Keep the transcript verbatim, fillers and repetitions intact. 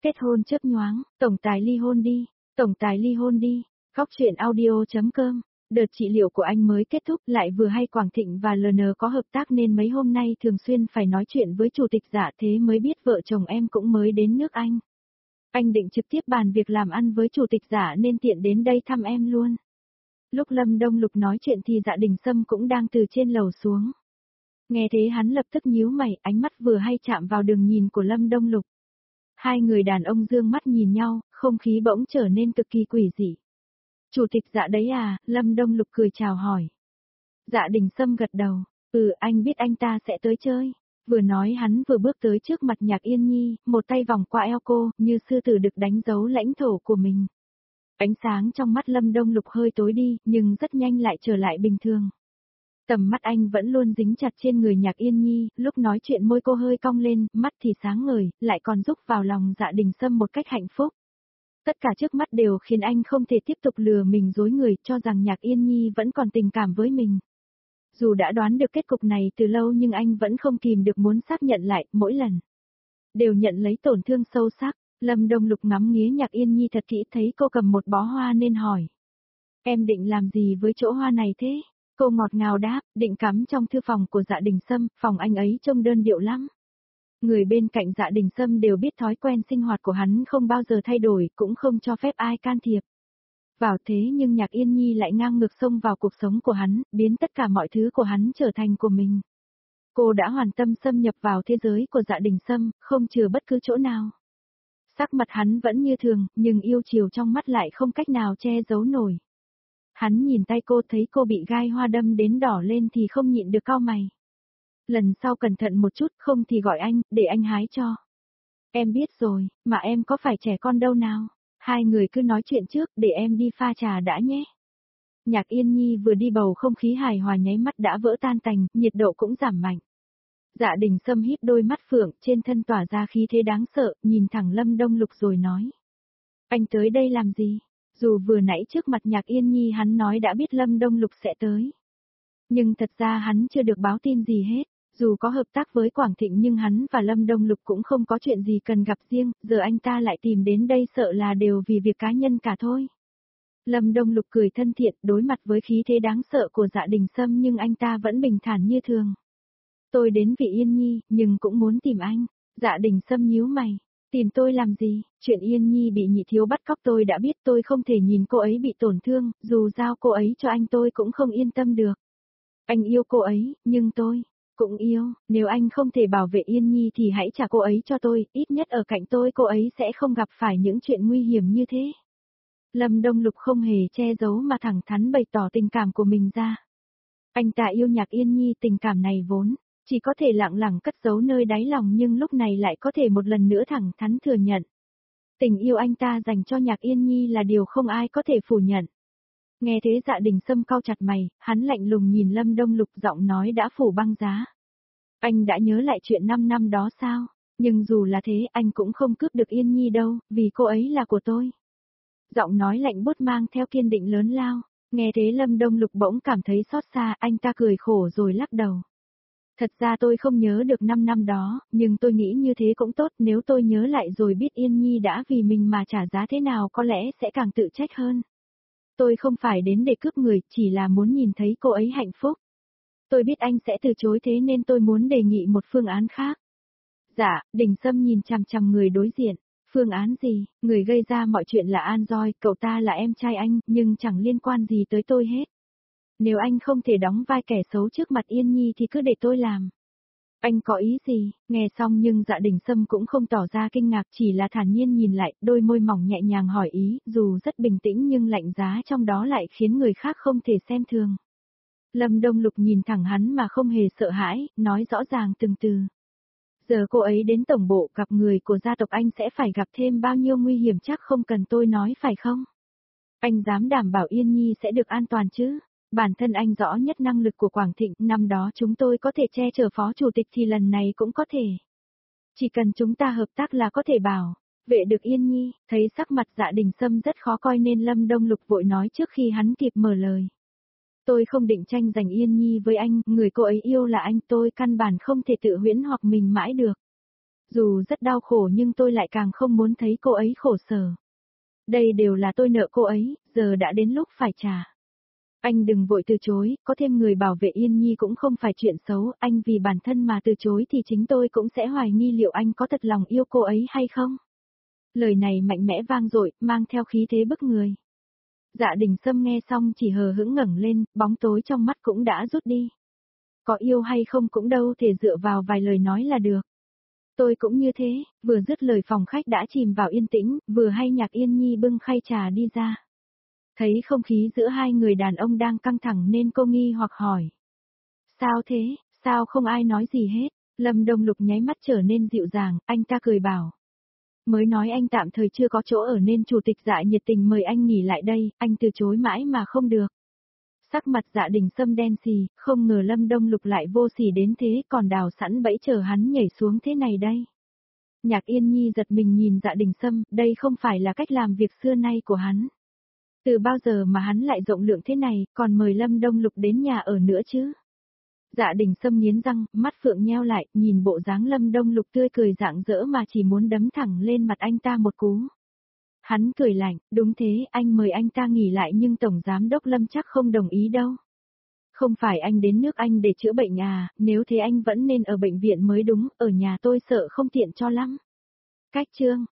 Kết hôn chớp nhoáng, tổng tài ly hôn đi, tổng tài ly hôn đi. Góc truyện audio.com. Đợt trị liệu của anh mới kết thúc, lại vừa hay Quảng Thịnh và lờ en có hợp tác nên mấy hôm nay thường xuyên phải nói chuyện với chủ tịch Dạ, thế mới biết vợ chồng em cũng mới đến nước Anh. Anh định trực tiếp bàn việc làm ăn với chủ tịch Dạ nên tiện đến đây thăm em luôn. Lúc Lâm Đông Lục nói chuyện thì Dạ Đình Sâm cũng đang từ trên lầu xuống. Nghe thế hắn lập tức nhíu mày, ánh mắt vừa hay chạm vào đường nhìn của Lâm Đông Lục. Hai người đàn ông dương mắt nhìn nhau, không khí bỗng trở nên cực kỳ quỷ dị. Chủ tịch Dạ đấy à, Lâm Đông Lục cười chào hỏi. Dạ Đình Sâm gật đầu, ừ anh biết anh ta sẽ tới chơi. Vừa nói hắn vừa bước tới trước mặt Nhạc Yên Nhi, một tay vòng qua eo cô, như sư tử đực đánh dấu lãnh thổ của mình. Ánh sáng trong mắt Lâm Đông Lục hơi tối đi, nhưng rất nhanh lại trở lại bình thường. Tầm mắt anh vẫn luôn dính chặt trên người Nhạc Yên Nhi, lúc nói chuyện môi cô hơi cong lên, mắt thì sáng ngời, lại còn rúc vào lòng Dạ Đình Sâm một cách hạnh phúc. Tất cả trước mắt đều khiến anh không thể tiếp tục lừa mình dối người, cho rằng Nhạc Yên Nhi vẫn còn tình cảm với mình. Dù đã đoán được kết cục này từ lâu nhưng anh vẫn không kìm được muốn xác nhận lại, mỗi lần đều nhận lấy tổn thương sâu sắc. Lâm Đông Lục ngắm nghía Nhạc Yên Nhi thật kỹ, thấy cô cầm một bó hoa nên hỏi. Em định làm gì với chỗ hoa này thế? Cô ngọt ngào đáp, định cắm trong thư phòng của Dạ Đình Sâm, phòng anh ấy trông đơn điệu lắm. Người bên cạnh Dạ Đình Sâm đều biết thói quen sinh hoạt của hắn không bao giờ thay đổi, cũng không cho phép ai can thiệp vào, thế nhưng Nhạc Yên Nhi lại ngang ngược xông vào cuộc sống của hắn, biến tất cả mọi thứ của hắn trở thành của mình. Cô đã hoàn tâm xâm nhập vào thế giới của Dạ Đình Sâm, không chừa bất cứ chỗ nào. Sắc mặt hắn vẫn như thường, nhưng yêu chiều trong mắt lại không cách nào che giấu nổi. Hắn nhìn tay cô, thấy cô bị gai hoa đâm đến đỏ lên thì không nhịn được cau mày. Lần sau cẩn thận một chút, không thì gọi anh, để anh hái cho. Em biết rồi, mà em có phải trẻ con đâu nào. Hai người cứ nói chuyện trước, để em đi pha trà đã nhé. Nhạc Yên Nhi vừa đi bầu không khí hài hòa nháy mắt đã vỡ tan tành, nhiệt độ cũng giảm mạnh. Dạ Đình Sâm híp đôi mắt phượng, trên thân tỏa ra khí thế đáng sợ, nhìn thẳng Lâm Đông Lục rồi nói. Anh tới đây làm gì? Dù vừa nãy trước mặt Nhạc Yên Nhi hắn nói đã biết Lâm Đông Lục sẽ tới. Nhưng thật ra hắn chưa được báo tin gì hết. Dù có hợp tác với Quảng Thịnh nhưng hắn và Lâm Đông Lục cũng không có chuyện gì cần gặp riêng, giờ anh ta lại tìm đến đây sợ là đều vì việc cá nhân cả thôi. Lâm Đông Lục cười thân thiện, đối mặt với khí thế đáng sợ của Dạ Đình Sâm nhưng anh ta vẫn bình thản như thường. Tôi đến vì Yên Nhi, nhưng cũng muốn tìm anh. Dạ Đình Sâm nhíu mày. Tìm tôi làm gì? Chuyện Yên Nhi bị nhị thiếu bắt cóc tôi đã biết, tôi không thể nhìn cô ấy bị tổn thương, dù giao cô ấy cho anh tôi cũng không yên tâm được. Anh yêu cô ấy, nhưng tôi cũng yêu, nếu anh không thể bảo vệ Yên Nhi thì hãy trả cô ấy cho tôi, ít nhất ở cạnh tôi cô ấy sẽ không gặp phải những chuyện nguy hiểm như thế. Lâm Đông Lục không hề che giấu mà thẳng thắn bày tỏ tình cảm của mình ra. Anh ta yêu Nhạc Yên Nhi, tình cảm này vốn chỉ có thể lặng lặng cất giấu nơi đáy lòng nhưng lúc này lại có thể một lần nữa thẳng thắn thừa nhận. Tình yêu anh ta dành cho Nhạc Yên Nhi là điều không ai có thể phủ nhận. Nghe thế Dạ Đình Sâm cau chặt mày, hắn lạnh lùng nhìn Lâm Đông Lục, giọng nói đã phủ băng giá. Anh đã nhớ lại chuyện năm năm đó sao? Nhưng dù là thế anh cũng không cướp được Yên Nhi đâu, vì cô ấy là của tôi. Giọng nói lạnh buốt mang theo kiên định lớn lao. Nghe thế Lâm Đông Lục bỗng cảm thấy xót xa, anh ta cười khổ rồi lắc đầu. Thật ra tôi không nhớ được năm năm đó, nhưng tôi nghĩ như thế cũng tốt, nếu tôi nhớ lại rồi biết Yên Nhi đã vì mình mà trả giá thế nào có lẽ sẽ càng tự trách hơn. Tôi không phải đến để cướp người, chỉ là muốn nhìn thấy cô ấy hạnh phúc. Tôi biết anh sẽ từ chối thế nên tôi muốn đề nghị một phương án khác. Dạ, Đình Sâm nhìn chằm chằm người đối diện. Phương án gì? Người gây ra mọi chuyện là An Doi, cậu ta là em trai anh, nhưng chẳng liên quan gì tới tôi hết. Nếu anh không thể đóng vai kẻ xấu trước mặt Yên Nhi thì cứ để tôi làm. Anh có ý gì? Nghe xong nhưng Dạ Đình Sâm cũng không tỏ ra kinh ngạc, chỉ là thản nhiên nhìn lại, đôi môi mỏng nhẹ nhàng hỏi ý, dù rất bình tĩnh nhưng lạnh giá trong đó lại khiến người khác không thể xem thường. Lâm Đông Lục nhìn thẳng hắn mà không hề sợ hãi, nói rõ ràng từng từ. Giờ cô ấy đến tổng bộ gặp người của gia tộc anh sẽ phải gặp thêm bao nhiêu nguy hiểm chắc không cần tôi nói phải không? Anh dám đảm bảo Yên Nhi sẽ được an toàn chứ? Bản thân anh rõ nhất năng lực của Quảng Thịnh, năm đó chúng tôi có thể che chở phó chủ tịch thì lần này cũng có thể. Chỉ cần chúng ta hợp tác là có thể bảo vệ được Yên Nhi. Thấy sắc mặt Dạ Đình Sâm rất khó coi nên Lâm Đông Lục vội nói trước khi hắn kịp mở lời. Tôi không định tranh giành Yên Nhi với anh, người cô ấy yêu là anh, tôi căn bản không thể tự huyễn hoặc mình mãi được. Dù rất đau khổ nhưng tôi lại càng không muốn thấy cô ấy khổ sở. Đây đều là tôi nợ cô ấy, giờ đã đến lúc phải trả. Anh đừng vội từ chối, có thêm người bảo vệ Yên Nhi cũng không phải chuyện xấu, anh vì bản thân mà từ chối thì chính tôi cũng sẽ hoài nghi liệu anh có thật lòng yêu cô ấy hay không. Lời này mạnh mẽ vang dội, mang theo khí thế bức người. Dạ Đình Sâm nghe xong chỉ hờ hững ngẩng lên, bóng tối trong mắt cũng đã rút đi. Có yêu hay không cũng đâu thể dựa vào vài lời nói là được. Tôi cũng như thế, vừa dứt lời phòng khách đã chìm vào yên tĩnh, vừa hay Nhạc Yên Nhi bưng khay trà đi ra. Thấy không khí giữa hai người đàn ông đang căng thẳng nên cô nghi hoặc hỏi. Sao thế, sao không ai nói gì hết? Lâm Đông Lục nháy mắt trở nên dịu dàng, anh ta cười bảo. Mới nói anh tạm thời chưa có chỗ ở nên chủ tịch Dạ nhiệt tình mời anh nghỉ lại đây, anh từ chối mãi mà không được. Sắc mặt Dạ Đình Sâm đen xì, không ngờ Lâm Đông Lục lại vô sỉ đến thế còn đào sẵn bẫy chờ hắn nhảy xuống thế này đây. Nhạc Yên Nhi giật mình nhìn Dạ Đình Sâm, đây không phải là cách làm việc xưa nay của hắn. Từ bao giờ mà hắn lại rộng lượng thế này, còn mời Lâm Đông Lục đến nhà ở nữa chứ? Dạ Đình Sâm nghiến răng, mắt phượng nheo lại, nhìn bộ dáng Lâm Đông Lục tươi cười rạng rỡ mà chỉ muốn đấm thẳng lên mặt anh ta một cú. Hắn cười lạnh, đúng thế, anh mời anh ta nghỉ lại nhưng Tổng Giám Đốc Lâm chắc không đồng ý đâu. Không phải anh đến nước Anh để chữa bệnh à, nếu thế anh vẫn nên ở bệnh viện mới đúng, ở nhà tôi sợ không tiện cho lắm. Cách chương,